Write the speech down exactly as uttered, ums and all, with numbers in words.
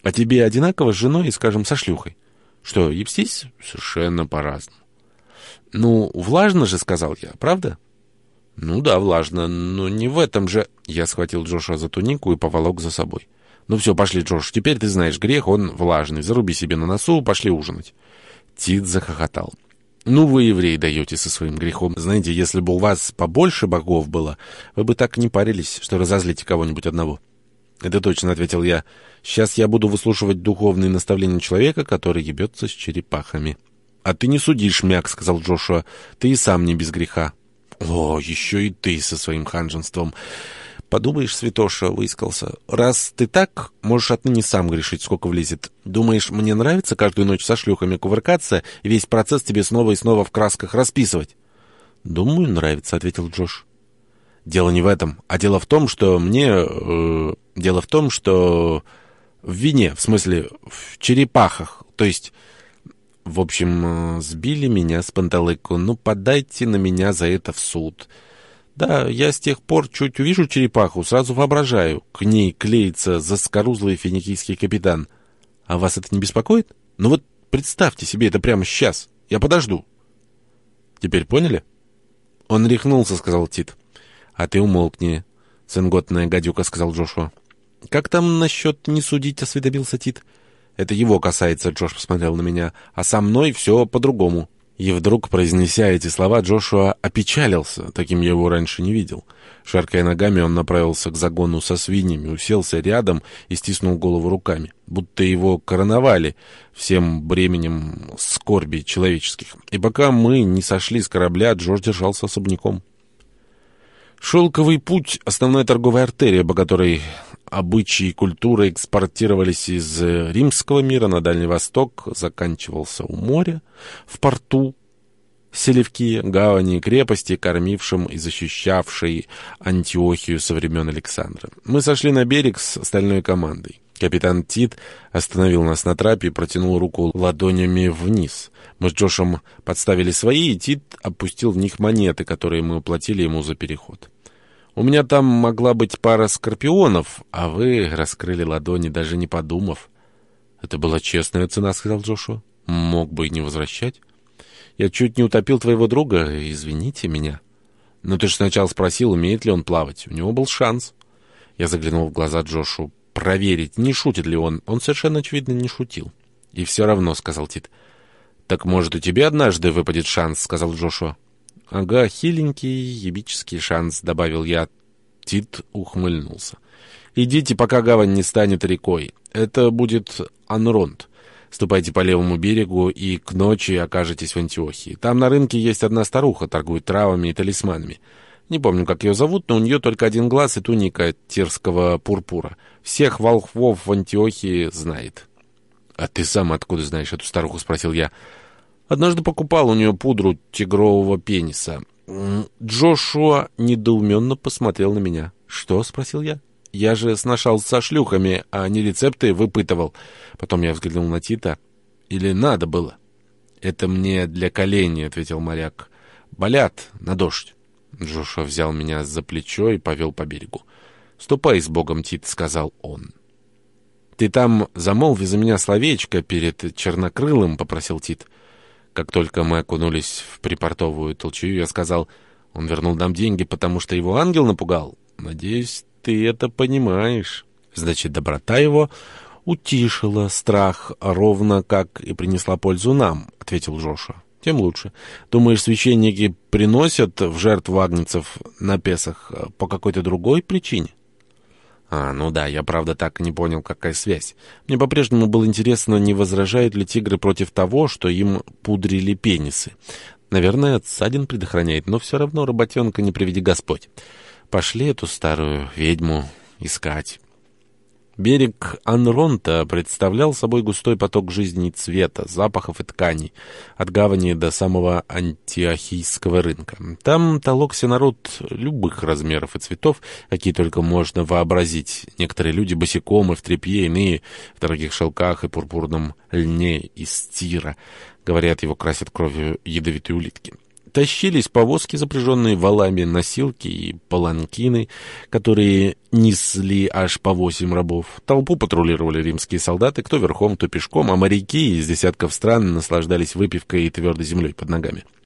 А тебе одинаково с женой и, скажем, со шлюхой? Что, ебстись? Совершенно по-разному. Ну, влажно же, сказал я, правда? Ну да, влажно, но не в этом же... Я схватил Джошуа за тунику и поволок за собой. Ну все, пошли, Джош, теперь ты знаешь грех, он влажный. Заруби себе на носу, пошли ужинать. Тит захохотал. Ну вы, евреи, даете со своим грехом. Знаете, если бы у вас побольше богов было, вы бы так не парились, что разозлите кого-нибудь одного. Это точно, ответил я. Сейчас я буду выслушивать духовные наставления человека, который ебется с черепахами. А ты не суди, шмяк, сказал Джошуа. Ты и сам не без греха. О, еще и ты со своим ханженством. Подумаешь, святоша, выискался. Раз ты так, можешь отныне сам грешить, сколько влезет. Думаешь, мне нравится каждую ночь со шлюхами кувыркаться и весь процесс тебе снова и снова в красках расписывать? Думаю, нравится, ответил Джош. Дело не в этом, а дело в том, что мне... Э, дело в том, что... В вине, в смысле, в черепахах, то есть... В общем, сбили меня с панталыку. Ну, подайте на меня за это в суд. Да, я с тех пор чуть увижу черепаху, сразу воображаю. К ней клеится заскорузлый финикийский капитан. А вас это не беспокоит? Ну вот представьте себе это прямо сейчас. Я подожду. Теперь поняли? Он рехнулся, сказал Тит. А ты умолкни, сынготная гадюка, сказал Джошуа. Как там насчет не судить, осведомился Тит. Это его касается, Джош посмотрел на меня, а со мной все по-другому. И вдруг, произнеся эти слова, Джошуа опечалился, таким я его раньше не видел. Шаркая ногами, он направился к загону со свиньями, уселся рядом и стиснул голову руками, будто его короновали всем бременем скорби человеческих. И пока мы не сошли с корабля, Джош держался особняком. Шелковый путь — основная торговая артерия, по которой обычаи и культура экспортировались из римского мира на Дальний Восток, заканчивался у моря, в порту Селевкия, гавани и крепости, кормившим и защищавшей Антиохию со времен Александра. Мы сошли на берег с остальной командой. Капитан Тит остановил нас на трапе и протянул руку ладонями вниз. Мы с Джошем подставили свои, и Тит опустил в них монеты, которые мы уплатили ему за переход. У меня там могла быть пара скорпионов, а вы раскрыли ладони, даже не подумав. Это была честная цена, сказал Джошуа. Мог бы и не возвращать. Я чуть не утопил твоего друга, извините меня. Но ты же сначала спросил, умеет ли он плавать. У него был шанс. Я заглянул в глаза Джошу. Проверить, не шутит ли он. Он совершенно очевидно не шутил. И все равно, сказал Тит. Так может, у тебя однажды выпадет шанс, сказал Джошуа. Ага, хиленький ебический шанс, добавил я. Тит ухмыльнулся. Идите, пока гавань не станет рекой. Это будет Анронд. Ступайте по левому берегу и к ночи окажетесь в Антиохии. Там на рынке есть одна старуха, торгует травами и талисманами. Не помню, как ее зовут, но у нее только один глаз и туника тирского пурпура. Всех волхвов в Антиохии знает. — А ты сам откуда знаешь эту старуху? — спросил я. — Однажды покупал у нее пудру тигрового пениса. Джошуа недоуменно посмотрел на меня. — Что? — спросил я. — Я же сношался со шлюхами, а не рецепты выпытывал. Потом я взглянул на Тита. — Или надо было? — Это мне для коленей, — ответил моряк. — Болят на дождь. Джошуа взял меня за плечо и повел по берегу. — Ступай с Богом, Тит, — сказал он. — Ты там замолви за меня словечко перед чернокрылым, — попросил Тит. Как только мы окунулись в припортовую толчую, я сказал: он вернул нам деньги, потому что его ангел напугал. Надеюсь, ты это понимаешь. Значит, доброта его утишила страх, ровно как и принесла пользу нам, — ответил Джошуа. Тем лучше. Думаешь, священники приносят в жертву агнцев на Песах по какой-то другой причине? А, ну да, я правда так и не понял, какая связь. Мне по-прежнему было интересно, не возражают ли тигры против того, что им пудрили пенисы. Наверное, от ссадин предохраняет, но все равно работенка не приведи Господь. Пошли эту старую ведьму искать. Берег Анронта представлял собой густой поток жизни и цвета, запахов и тканей, от гавани до самого антиохийского рынка. Там толокся народ любых размеров и цветов, какие только можно вообразить. Некоторые люди босиком и в тряпье, иные в дорогих шелках и пурпурном льне из тира. Говорят, его красят кровью ядовитые улитки. Тащились повозки, запряженные валами, носилки и паланкины, которые несли аж по восемь рабов. Толпу патрулировали римские солдаты, кто верхом, кто пешком, а моряки из десятков стран наслаждались выпивкой и твердой землей под ногами.